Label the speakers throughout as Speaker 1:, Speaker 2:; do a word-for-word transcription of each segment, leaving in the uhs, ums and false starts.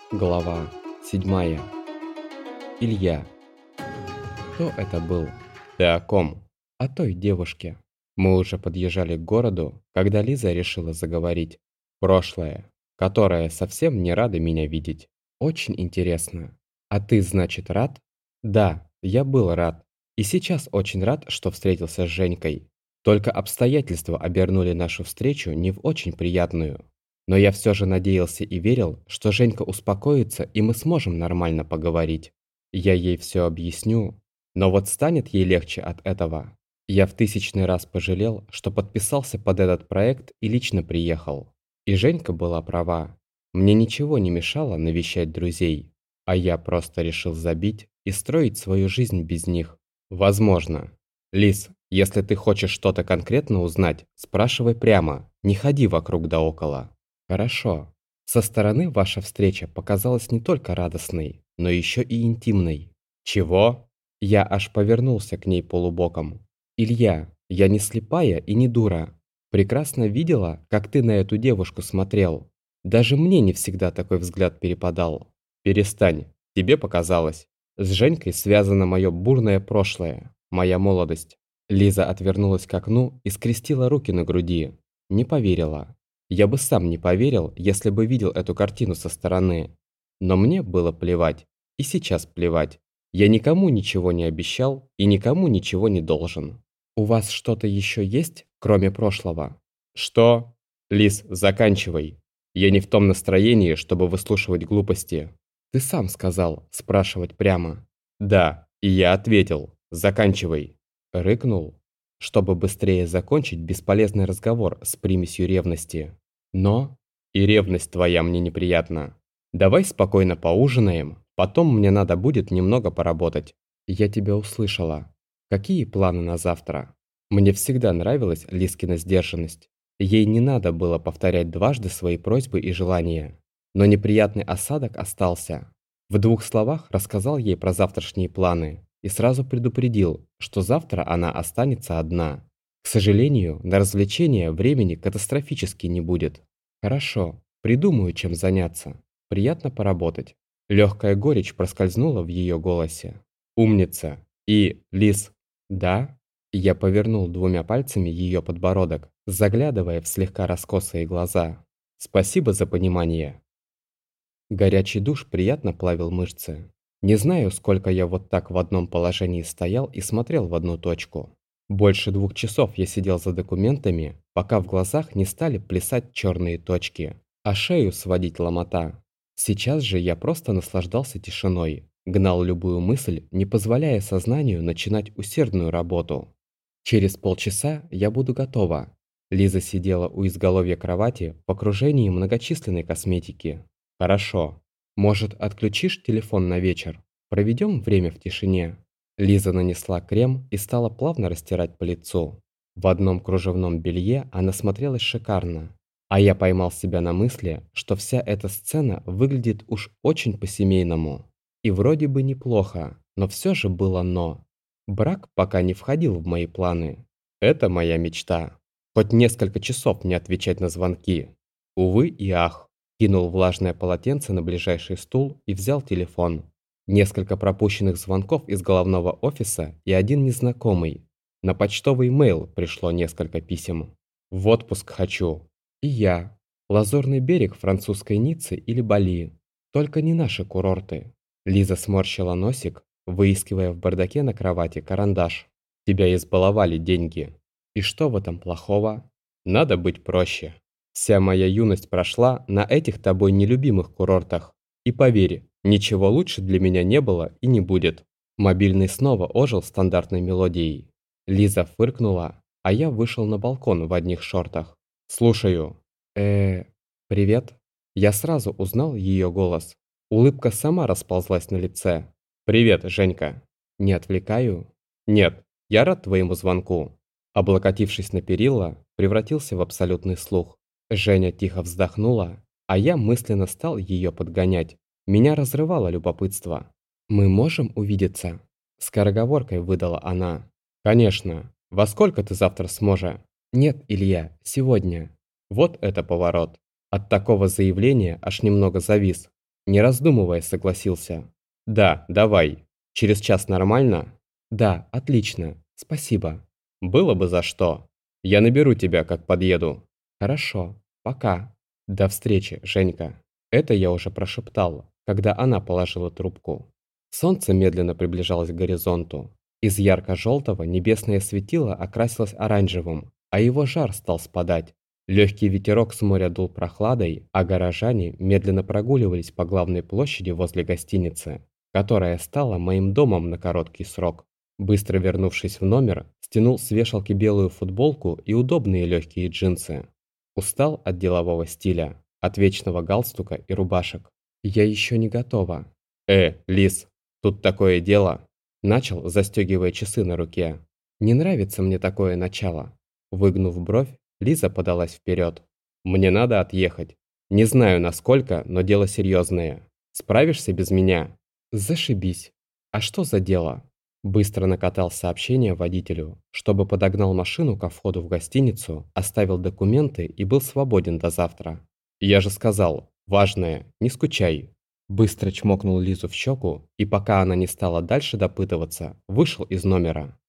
Speaker 1: Глава седьмая. Илья. Кто это был? Ты о ком? О той девушке. Мы уже подъезжали к городу, когда Лиза решила заговорить. Прошлое, которое совсем не рада меня видеть. Очень интересно. А ты, значит, рад? Да, я был рад. И сейчас очень рад, что встретился с Женькой. Только обстоятельства обернули нашу встречу не в очень приятную. Но я все же надеялся и верил, что Женька успокоится и мы сможем нормально поговорить. Я ей все объясню, но вот станет ей легче от этого? Я в тысячный раз пожалел, что подписался под этот проект и лично приехал. И Женька была права. Мне ничего не мешало навещать друзей, а я просто решил забить и строить свою жизнь без них. Возможно. Лиз, если ты хочешь что-то конкретно узнать, спрашивай прямо, не ходи вокруг да около. Хорошо. Со стороны ваша встреча показалась не только радостной, но еще и интимной. Чего? Я аж повернулся к ней полубоком. Илья, я не слепая и не дура. Прекрасно видела, как ты на эту девушку смотрел. Даже мне не всегда такой взгляд перепадал. Перестань, тебе показалось. С Женькой связано мое бурное прошлое, моя молодость. Лиза отвернулась к окну и скрестила руки на груди. Не поверила. Я бы сам не поверил, если бы видел эту картину со стороны. Но мне было плевать. И сейчас плевать. Я никому ничего не обещал и никому ничего не должен. У вас что-то еще есть, кроме прошлого? Что? Лиз, заканчивай. Я не в том настроении, чтобы выслушивать глупости. Ты сам сказал спрашивать прямо. Да, и я ответил. Заканчивай. Рыкнул, чтобы быстрее закончить бесполезный разговор с примесью ревности. Но и ревность твоя мне неприятна. Давай спокойно поужинаем, потом мне надо будет немного поработать. Я тебя услышала. Какие планы на завтра? Мне всегда нравилась Лизкина сдержанность. Ей не надо было повторять дважды свои просьбы и желания. Но неприятный осадок остался. В двух словах рассказал ей про завтрашние планы и сразу предупредил, что завтра она останется одна. К сожалению, на развлечения времени катастрофически не будет. Хорошо, придумаю, чем заняться. Приятно поработать. Легкая горечь проскользнула в ее голосе. Умница. И, Лиз, да? Я повернул двумя пальцами ее подбородок, заглядывая в слегка раскосые глаза. Спасибо за понимание. Горячий душ приятно плавил мышцы. Не знаю, сколько я вот так в одном положении стоял и смотрел в одну точку. Больше двух часов я сидел за документами, пока в глазах не стали плясать черные точки, а шею сводить ломота. Сейчас же я просто наслаждался тишиной, гнал любую мысль, не позволяя сознанию начинать усердную работу. Через полчаса я буду готова. Лиза сидела у изголовья кровати в окружении многочисленной косметики. Хорошо. Может, отключишь телефон на вечер? Проведем время в тишине. Лиза нанесла крем и стала плавно растирать по лицу. В одном кружевном белье она смотрелась шикарно. А я поймал себя на мысли, что вся эта сцена выглядит уж очень по-семейному. И вроде бы неплохо, но все же было «но». Брак пока не входил в мои планы. Это моя мечта. Хоть несколько часов не отвечать на звонки. Увы и ах. Кинул влажное полотенце на ближайший стул и взял телефон. Несколько пропущенных звонков из головного офиса и один незнакомый. На почтовый мейл пришло несколько писем. В отпуск хочу. И я. Лазурный берег французской Ниццы или Бали. Только не наши курорты. Лиза сморщила носик, выискивая в бардаке на кровати карандаш. Тебя избаловали деньги. И что в этом плохого? Надо быть проще. Вся моя юность прошла на этих тобой нелюбимых курортах. И поверь, ничего лучше для меня не было и не будет. Мобильный снова ожил стандартной мелодией. Лиза фыркнула, а я вышел на балкон в одних шортах. Слушаю. э Привет. Я сразу узнал ее голос. Улыбка сама расползлась на лице. Привет, Женька. Не отвлекаю? Нет, я рад твоему звонку. Облокотившись на перила, превратился в абсолютный слух. Женя тихо вздохнула, а я мысленно стал ее подгонять. Меня разрывало любопытство. «Мы можем увидеться?» Скороговоркой выдала она. «Конечно. Во сколько ты завтра сможешь?» «Нет, Илья, сегодня». Вот это поворот. От такого заявления аж немного завис. Не раздумывая, согласился. Да, давай. Через час нормально? Да, отлично. Спасибо. Было бы за что. Я наберу тебя, как подъеду. Хорошо. Пока. До встречи, Женька. Это я уже прошептал, когда она положила трубку. Солнце медленно приближалось к горизонту. Из ярко-желтого небесное светило окрасилось оранжевым, а его жар стал спадать. Легкий ветерок с моря дул прохладой, а горожане медленно прогуливались по главной площади возле гостиницы, которая стала моим домом на короткий срок. Быстро вернувшись в номер, стянул с вешалки белую футболку и удобные легкие джинсы. Устал от делового стиля, от вечного галстука и рубашек. Я еще не готова. Э, Лис, тут такое дело. Начал, застегивая часы на руке. Не нравится мне такое начало. Выгнув бровь, Лиза подалась вперед. Мне надо отъехать. Не знаю насколько, но дело серьезное. Справишься без меня? Зашибись. А что за дело? Быстро накатал сообщение водителю, чтобы подогнал машину ко входу в гостиницу, оставил документы и был свободен до завтра. Я же сказал, важное, не скучай. Быстро чмокнул Лизу в щеку, и пока она не стала дальше допытываться, вышел из номера.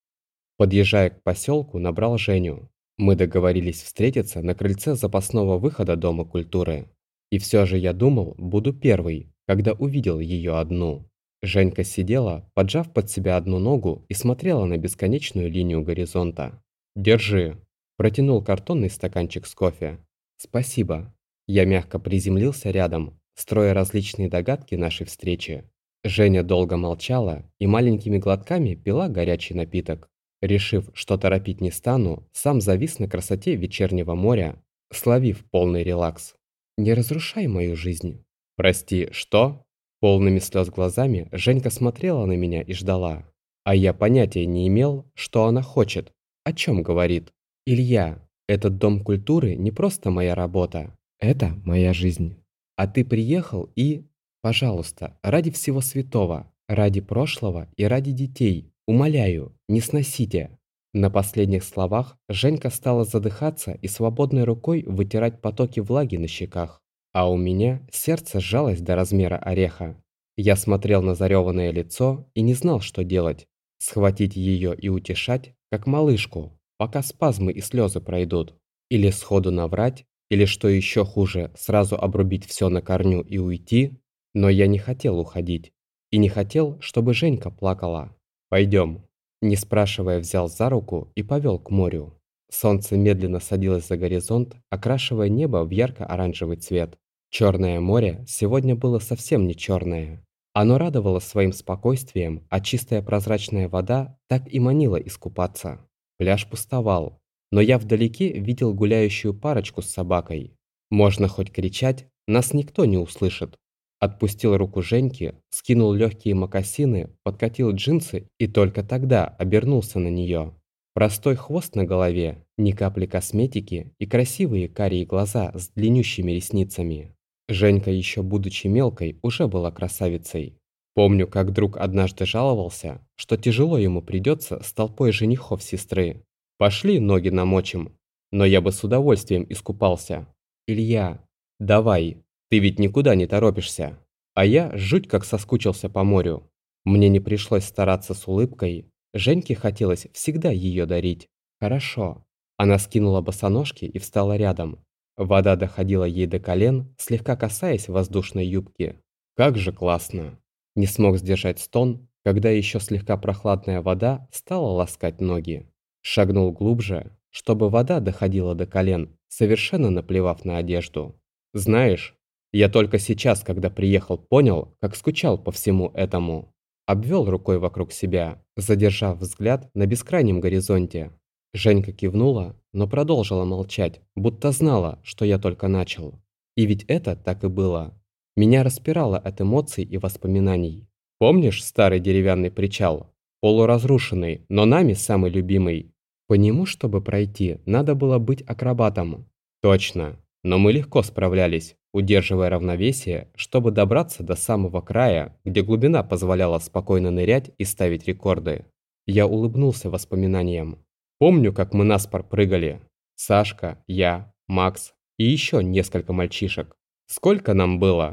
Speaker 1: Подъезжая к поселку, набрал Женю. Мы договорились встретиться на крыльце запасного выхода Дома культуры. И все же я думал, буду первый, когда увидел ее одну. Женька сидела, поджав под себя одну ногу и смотрела на бесконечную линию горизонта. «Держи!» Протянул картонный стаканчик с кофе. «Спасибо!» Я мягко приземлился рядом, строя различные догадки нашей встречи. Женя долго молчала и маленькими глотками пила горячий напиток. Решив, что торопить не стану, сам завис на красоте вечернего моря, словив полный релакс. «Не разрушай мою жизнь!» «Прости, что?» Полными слез глазами Женька смотрела на меня и ждала. А я понятия не имел, что она хочет, о чем говорит. «Илья, этот дом культуры не просто моя работа, это моя жизнь. А ты приехал и... Пожалуйста, ради всего святого, ради прошлого и ради детей, умоляю, не сносите». На последних словах Женька стала задыхаться и свободной рукой вытирать потоки влаги на щеках. А у меня сердце сжалось до размера ореха. Я смотрел на зареванное лицо и не знал, что делать. Схватить ее и утешать, как малышку, пока спазмы и слезы пройдут. Или сходу наврать, или, что еще хуже, сразу обрубить все на корню и уйти. Но я не хотел уходить. И не хотел, чтобы Женька плакала. «Пойдем». Не спрашивая, взял за руку и повел к морю. Солнце медленно садилось за горизонт, окрашивая небо в ярко-оранжевый цвет. Черное море сегодня было совсем не черное. Оно радовало своим спокойствием, а чистая прозрачная вода так и манила искупаться. Пляж пустовал, но я вдалеке видел гуляющую парочку с собакой. Можно хоть кричать, нас никто не услышит. Отпустил руку Женьки, скинул легкие мокасины, подкатил джинсы и только тогда обернулся на нее. Простой хвост на голове, ни капли косметики и красивые карие глаза с длиннющими ресницами. Женька, еще будучи мелкой, уже была красавицей. Помню, как друг однажды жаловался, что тяжело ему придется с толпой женихов сестры. Пошли ноги намочим, но я бы с удовольствием искупался. Илья, давай, ты ведь никуда не торопишься. А я жуть как соскучился по морю. Мне не пришлось стараться с улыбкой. Женьке хотелось всегда ее дарить. Хорошо. Она скинула босоножки и встала рядом. Вода доходила ей до колен, слегка касаясь воздушной юбки. Как же классно! Не смог сдержать стон, когда еще слегка прохладная вода стала ласкать ноги. Шагнул глубже, чтобы вода доходила до колен, совершенно наплевав на одежду. Знаешь, я только сейчас, когда приехал, понял, как скучал по всему этому. Обвел рукой вокруг себя, задержав взгляд на бескрайнем горизонте. Женька кивнула, но продолжила молчать, будто знала, что я только начал. И ведь это так и было. Меня распирало от эмоций и воспоминаний. Помнишь старый деревянный причал? Полуразрушенный, но нами самый любимый. По нему, чтобы пройти, надо было быть акробатом. Точно, но мы легко справлялись, удерживая равновесие, чтобы добраться до самого края, где глубина позволяла спокойно нырять и ставить рекорды. Я улыбнулся воспоминаниям. Помню, как мы наспор прыгали. Сашка, я, Макс и еще несколько мальчишек. Сколько нам было?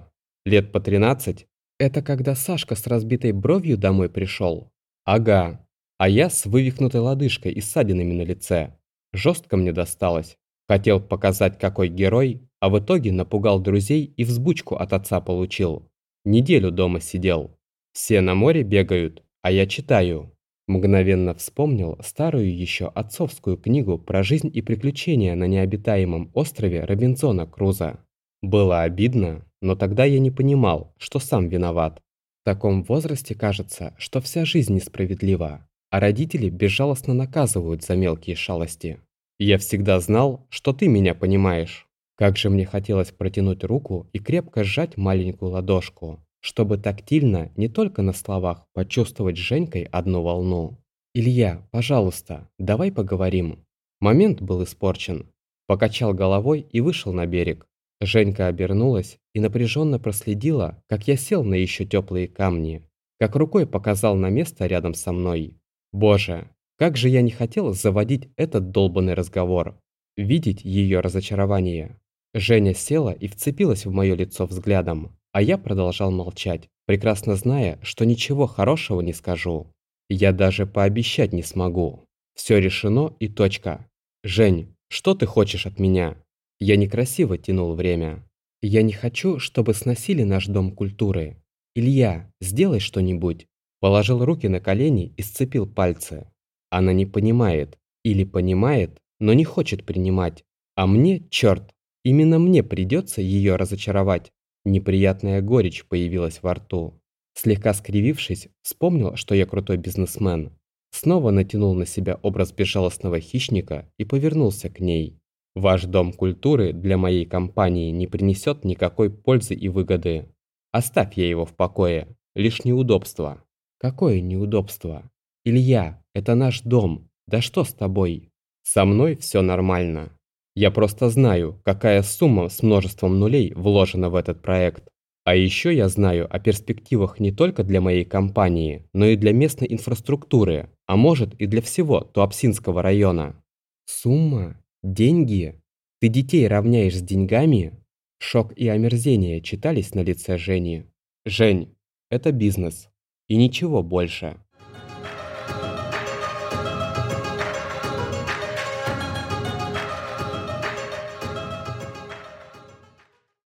Speaker 1: Лет по тринадцать? Это когда Сашка с разбитой бровью домой пришел? Ага. А я с вывихнутой лодыжкой и ссадинами на лице. Жестко мне досталось. Хотел показать, какой герой, а в итоге напугал друзей и взбучку от отца получил. Неделю дома сидел. Все на море бегают, а я читаю. Мгновенно вспомнил старую еще отцовскую книгу про жизнь и приключения на необитаемом острове Робинзона Круза. Было обидно, но тогда я не понимал, что сам виноват. В таком возрасте кажется, что вся жизнь несправедлива, а родители безжалостно наказывают за мелкие шалости. Я всегда знал, что ты меня понимаешь. Как же мне хотелось протянуть руку и крепко сжать маленькую ладошку, чтобы тактильно, не только на словах, почувствовать с Женькой одну волну. «Илья, пожалуйста, давай поговорим». Момент был испорчен. Покачал головой и вышел на берег. Женька обернулась и напряженно проследила, как я сел на еще теплые камни, как рукой показал на место рядом со мной. Боже, как же я не хотел заводить этот долбанный разговор, видеть ее разочарование. Женя села и вцепилась в мое лицо взглядом, а я продолжал молчать, прекрасно зная, что ничего хорошего не скажу. Я даже пообещать не смогу. Все решено и точка. Жень, что ты хочешь от меня? Я некрасиво тянул время. Я не хочу, чтобы сносили наш дом культуры. Илья, сделай что-нибудь. Положил руки на колени и сцепил пальцы. Она не понимает. Или понимает, но не хочет принимать. А мне, черт, именно мне придется ее разочаровать. Неприятная горечь появилась во рту. Слегка скривившись, вспомнил, что я крутой бизнесмен. Снова натянул на себя образ безжалостного хищника и повернулся к ней. Ваш дом культуры для моей компании не принесет никакой пользы и выгоды. Оставь я его в покое. Лишь неудобство. Какое неудобство? Илья, это наш дом. Да что с тобой? Со мной все нормально. Я просто знаю, какая сумма с множеством нулей вложена в этот проект. А еще я знаю о перспективах не только для моей компании, но и для местной инфраструктуры, а может и для всего Туапсинского района. Сумма? Деньги? Ты детей равняешь с деньгами? Шок и омерзение читались на лице Жени. Жень, это бизнес. И ничего больше.